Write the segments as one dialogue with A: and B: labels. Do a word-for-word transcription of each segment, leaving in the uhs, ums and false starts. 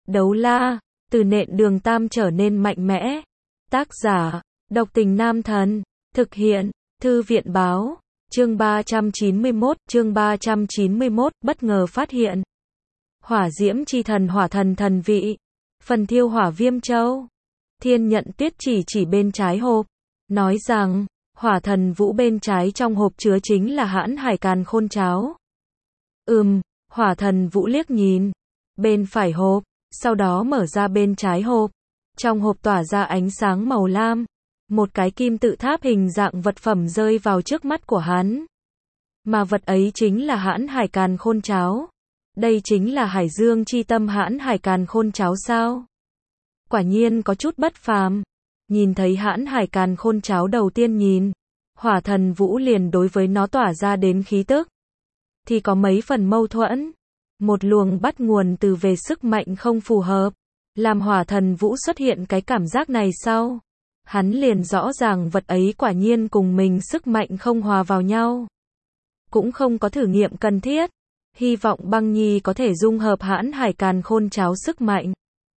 A: Đấu la, từ nện đường tam trở nên mạnh mẽ. Tác giả, độc tình nam thần. Thực hiện, thư viện báo. Chương ba trăm chín mươi mốt, chương ba trăm chín mươi mốt, bất ngờ phát hiện. Hỏa diễm chi thần hỏa thần thần vị. Phần thiêu hỏa viêm châu. Thiên nhận tuyết chỉ chỉ bên trái hộp. Nói rằng, hỏa thần vũ bên trái trong hộp chứa chính là hãn hải càn khôn cháo. Ừm, hỏa thần vũ liếc nhìn. Bên phải hộp, sau đó mở ra bên trái hộp. Trong hộp tỏa ra ánh sáng màu lam. Một cái kim tự tháp hình dạng vật phẩm rơi vào trước mắt của hắn. Mà vật ấy chính là hãn hải càn khôn cháo. Đây chính là hải dương chi tâm hãn hải càn khôn cháo sao? Quả nhiên có chút bất phàm. Nhìn thấy hãn hải càn khôn cháo đầu tiên nhìn, hỏa thần vũ liền đối với nó tỏa ra đến khí tức. Thì có mấy phần mâu thuẫn. Một luồng bắt nguồn từ về sức mạnh không phù hợp. Làm hỏa thần vũ xuất hiện cái cảm giác này sau. Hắn liền rõ ràng vật ấy quả nhiên cùng mình sức mạnh không hòa vào nhau. Cũng không có thử nghiệm cần thiết. Hy vọng băng nhi có thể dung hợp hãn hải càn khôn cháo sức mạnh.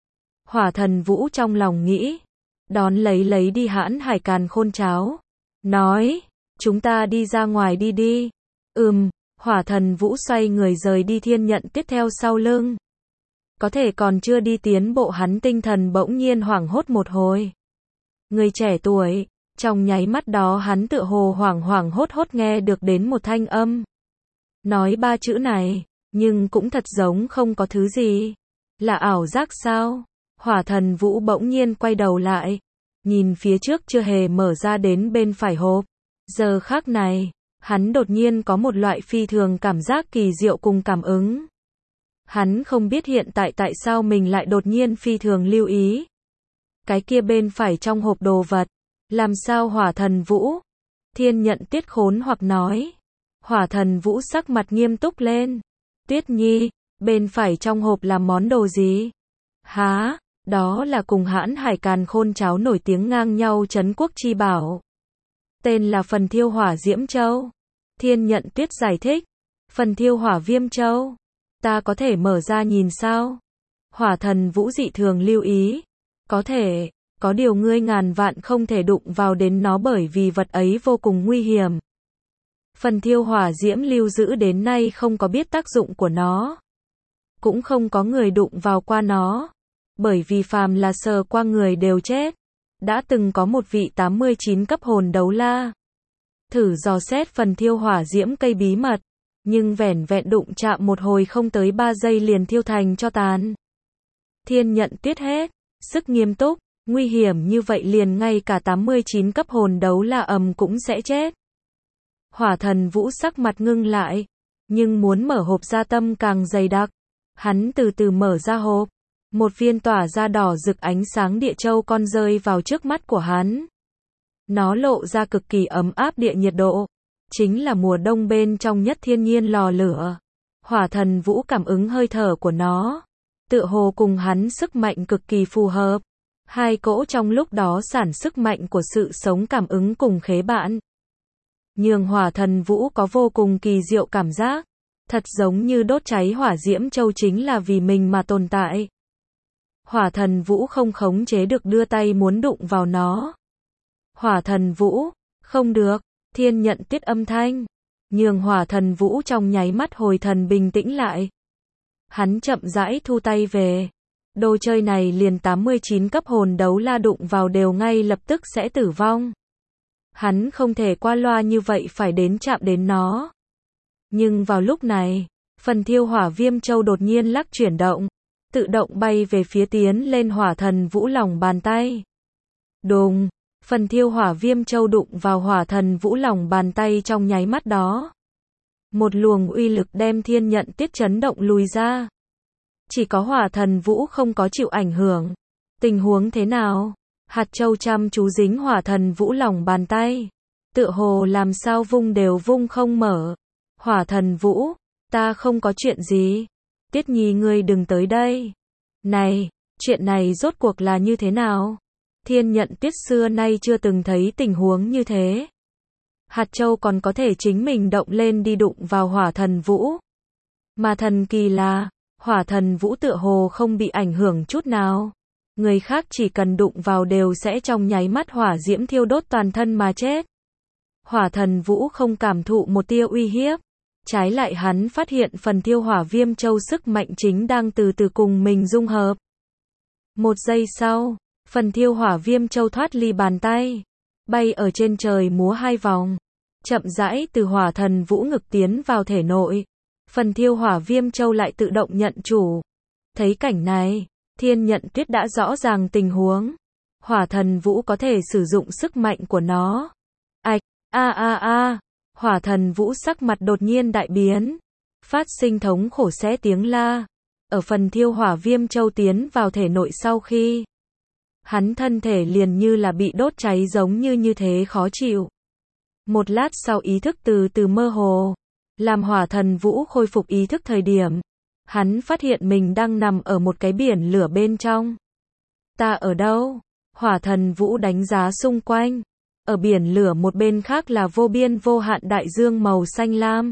A: Hỏa thần vũ trong lòng nghĩ. Đón lấy lấy đi hãn hải càn khôn cháo. Nói, chúng ta đi ra ngoài đi đi. Ừm, hỏa thần vũ xoay người rời đi thiên nhận tiếp theo sau lưng. Có thể còn chưa đi tiến bộ hắn tinh thần bỗng nhiên hoảng hốt một hồi. Người trẻ tuổi, trong nháy mắt đó hắn tựa hồ hoảng hoảng hốt hốt nghe được đến một thanh âm. Nói ba chữ này, nhưng cũng thật giống không có thứ gì. Là ảo giác sao? Hỏa thần vũ bỗng nhiên quay đầu lại. Nhìn phía trước chưa hề mở ra đến bên phải hộp. Giờ khắc này, hắn đột nhiên có một loại phi thường cảm giác kỳ diệu cùng cảm ứng. Hắn không biết hiện tại tại sao mình lại đột nhiên phi thường lưu ý. Cái kia bên phải trong hộp đồ vật. Làm sao hỏa thần vũ? Thiên nhận tiết khốn hoặc nói. Hỏa thần vũ sắc mặt nghiêm túc lên. Tuyết nhi, bên phải trong hộp là món đồ gì? Hả? Đó là cùng hãn hải càn khôn cháo nổi tiếng ngang nhau trấn quốc chi bảo. Tên là phần thiêu hỏa diễm châu. Thiên nhận tuyết giải thích. Phần thiêu hỏa viêm châu. Ta có thể mở ra nhìn sao? Hỏa thần vũ dị thường lưu ý. Có thể, có điều ngươi ngàn vạn không thể đụng vào đến nó bởi vì vật ấy vô cùng nguy hiểm. Phần thiêu hỏa diễm lưu giữ đến nay không có biết tác dụng của nó. Cũng không có người đụng vào qua nó. Bởi vì phàm là sờ qua người đều chết. Đã từng có một vị tám mươi chín cấp hồn đấu la. Thử dò xét phần thiêu hỏa diễm cây bí mật. Nhưng vẻn vẹn đụng chạm một hồi không tới ba giây liền thiêu thành cho tàn. Thiên nhận tuyết hết. Sức nghiêm túc, nguy hiểm như vậy liền ngay cả tám mươi chín cấp hồn đấu la ầm cũng sẽ chết. Hỏa thần vũ sắc mặt ngưng lại. Nhưng muốn mở hộp ra tâm càng dày đặc. Hắn từ từ mở ra hộp. Một viên tỏa ra đỏ rực ánh sáng địa châu con rơi vào trước mắt của hắn. Nó lộ ra cực kỳ ấm áp địa nhiệt độ. Chính là mùa đông bên trong nhất thiên nhiên lò lửa. Hỏa thần vũ cảm ứng hơi thở của nó. Tựa hồ cùng hắn sức mạnh cực kỳ phù hợp. Hai cỗ trong lúc đó sản sức mạnh của sự sống cảm ứng cùng khế bạn. Nhường hỏa thần vũ có vô cùng kỳ diệu cảm giác. Thật giống như đốt cháy hỏa diễm châu chính là vì mình mà tồn tại. Hỏa thần vũ không khống chế được đưa tay muốn đụng vào nó. Hỏa thần vũ, không được, thiên nhận tiết âm thanh. Nhường hỏa thần vũ trong nháy mắt hồi thần bình tĩnh lại. Hắn chậm rãi thu tay về. Đồ chơi này liền tám mươi chín cấp hồn đấu la đụng vào đều ngay lập tức sẽ tử vong. Hắn không thể qua loa như vậy phải đến chạm đến nó. Nhưng vào lúc này, phần thiêu hỏa viêm châu đột nhiên lắc chuyển động. Tự động bay về phía tiến lên hỏa thần vũ lòng bàn tay. Đùng, phần thiêu hỏa viêm châu đụng vào hỏa thần vũ lòng bàn tay trong nháy mắt đó. Một luồng uy lực đem thiên nhận tiết chấn động lùi ra. Chỉ có hỏa thần vũ không có chịu ảnh hưởng. Tình huống thế nào? Hạt châu chăm chú dính hỏa thần vũ lòng bàn tay. Tựa hồ làm sao vung đều vung không mở. Hỏa thần vũ, ta không có chuyện gì. Tiết nhi ngươi đừng tới đây. Này, chuyện này rốt cuộc là như thế nào? Thiên nhận tiết xưa nay chưa từng thấy tình huống như thế. Hạt châu còn có thể chính mình động lên đi đụng vào hỏa thần vũ. Mà thần kỳ là, Hỏa thần vũ tựa hồ không bị ảnh hưởng chút nào. Người khác chỉ cần đụng vào đều sẽ trong nháy mắt hỏa diễm thiêu đốt toàn thân mà chết. Hỏa thần vũ không cảm thụ một tia uy hiếp. Trái lại hắn phát hiện phần thiêu hỏa viêm châu sức mạnh chính đang từ từ cùng mình dung hợp. Một giây sau, phần thiêu hỏa viêm châu thoát ly bàn tay, bay ở trên trời múa hai vòng, chậm rãi từ hỏa thần vũ ngực tiến vào thể nội. Phần thiêu hỏa viêm châu lại tự động nhận chủ. Thấy cảnh này, Thiên Nhận Tuyết đã rõ ràng tình huống. Hỏa thần vũ có thể sử dụng sức mạnh của nó. Ạch, a a a, hỏa thần vũ sắc mặt đột nhiên đại biến, phát sinh thống khổ xé tiếng la. Ở phần thiêu hỏa viêm châu tiến vào thể nội sau khi, hắn thân thể liền như là bị đốt cháy giống như như thế khó chịu. Một lát sau ý thức từ từ mơ hồ, làm hỏa thần vũ khôi phục ý thức thời điểm, hắn phát hiện mình đang nằm ở một cái biển lửa bên trong. Ta ở đâu? Hỏa thần vũ đánh giá xung quanh. Ở biển lửa một bên khác là vô biên vô hạn đại dương màu xanh lam.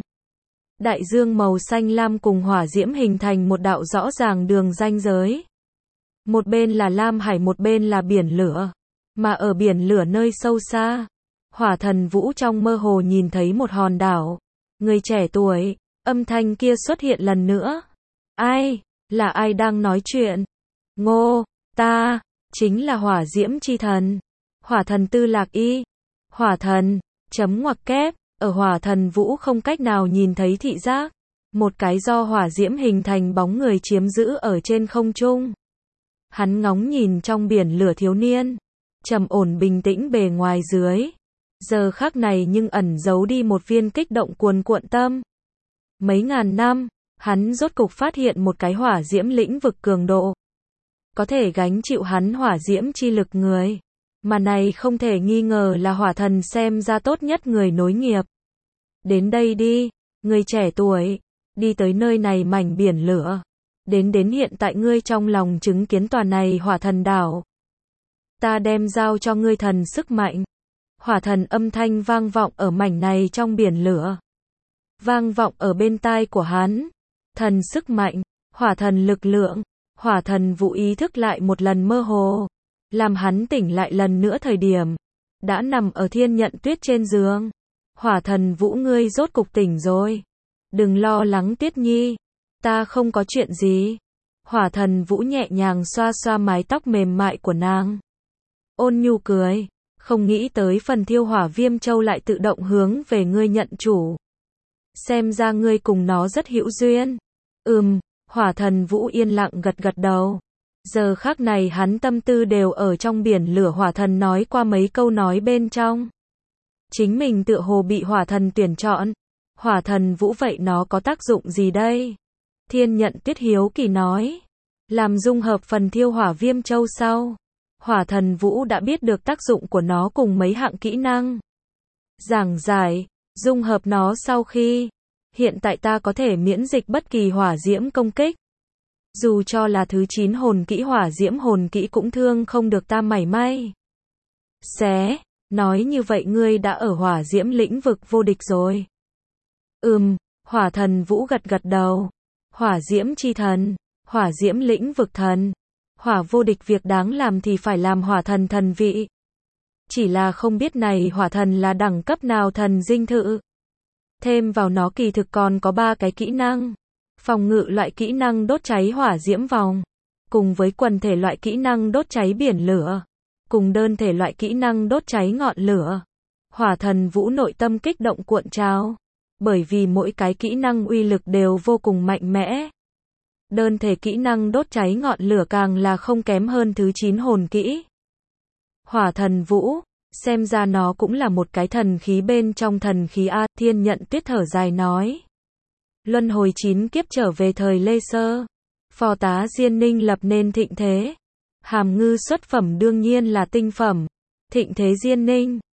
A: Đại dương màu xanh lam cùng hỏa diễm hình thành một đạo rõ ràng đường ranh giới. Một bên là lam hải, một bên là biển lửa. Mà ở biển lửa nơi sâu xa, hỏa thần vũ trong mơ hồ nhìn thấy một hòn đảo. Người trẻ tuổi, âm thanh kia xuất hiện lần nữa. Ai? Là ai đang nói chuyện? Ngô, ta, chính là hỏa diễm chi thần. Hỏa thần Tư Lạc Y. Hỏa thần, chấm ngoặc kép, ở hỏa thần vũ không cách nào nhìn thấy thị giác. Một cái do hỏa diễm hình thành bóng người chiếm giữ ở trên không trung. Hắn ngóng nhìn trong biển lửa thiếu niên, trầm ổn bình tĩnh bề ngoài dưới. Giờ khắc này nhưng ẩn giấu đi một viên kích động cuồn cuộn tâm. Mấy ngàn năm, hắn rốt cục phát hiện một cái hỏa diễm lĩnh vực cường độ. Có thể gánh chịu hắn hỏa diễm chi lực người. Mà này không thể nghi ngờ là hỏa thần xem ra tốt nhất người nối nghiệp. Đến đây đi, người trẻ tuổi, đi tới nơi này mảnh biển lửa. Đến đến hiện tại ngươi trong lòng chứng kiến tòa này hỏa thần đảo. Ta đem giao cho ngươi thần sức mạnh. Hỏa thần âm thanh vang vọng ở mảnh này trong biển lửa. Vang vọng ở bên tai của hắn. Thần sức mạnh, hỏa thần lực lượng, hỏa thần vũ ý thức lại một lần mơ hồ. Làm hắn tỉnh lại lần nữa thời điểm. Đã nằm ở Thiên Nhận Tuyết trên giường. Hỏa thần vũ ngươi rốt cục tỉnh rồi. Đừng lo lắng Tuyết Nhi. Ta không có chuyện gì. Hỏa thần vũ nhẹ nhàng xoa xoa mái tóc mềm mại của nàng. Ôn nhu cười. Không nghĩ tới phần thiêu hỏa viêm châu lại tự động hướng về ngươi nhận chủ. Xem ra ngươi cùng nó rất hữu duyên. Ừm, hỏa thần vũ yên lặng gật gật đầu. Giờ khắc này hắn tâm tư đều ở trong biển lửa hỏa thần nói qua mấy câu nói bên trong. Chính mình tựa hồ bị hỏa thần tuyển chọn. Hỏa thần vũ vậy nó có tác dụng gì đây? Thiên Nhận Tuyết hiếu kỳ nói. Làm dung hợp phần thiêu hỏa viêm châu sau. Hỏa thần vũ đã biết được tác dụng của nó cùng mấy hạng kỹ năng. Giảng giải, dung hợp nó sau khi. Hiện tại ta có thể miễn dịch bất kỳ hỏa diễm công kích. Dù cho là thứ chín hồn kỹ hỏa diễm hồn kỹ cũng thương không được ta mảy may. Xé, nói như vậy ngươi đã ở hỏa diễm lĩnh vực vô địch rồi. Ừm, hỏa thần vũ gật gật đầu. Hỏa diễm chi thần, hỏa diễm lĩnh vực thần. Hỏa vô địch việc đáng làm thì phải làm hỏa thần thần vị. Chỉ là không biết này hỏa thần là đẳng cấp nào thần dinh thự. Thêm vào nó kỳ thực còn có ba cái kỹ năng. Phòng ngự loại kỹ năng đốt cháy hỏa diễm vòng. Cùng với quần thể loại kỹ năng đốt cháy biển lửa. Cùng đơn thể loại kỹ năng đốt cháy ngọn lửa. Hỏa thần vũ nội tâm kích động cuộn trào. Bởi vì mỗi cái kỹ năng uy lực đều vô cùng mạnh mẽ. Đơn thể kỹ năng đốt cháy ngọn lửa càng là không kém hơn thứ chín hồn kỹ. Hỏa thần vũ, xem ra nó cũng là một cái thần khí bên trong thần khí A. Thiên Nhận Tuyết thở dài nói. Luân hồi chín kiếp trở về thời Lê Sơ. Phò tá Diên Ninh lập nên thịnh thế. Hàm ngư xuất phẩm đương nhiên là tinh phẩm. Thịnh thế Diên Ninh.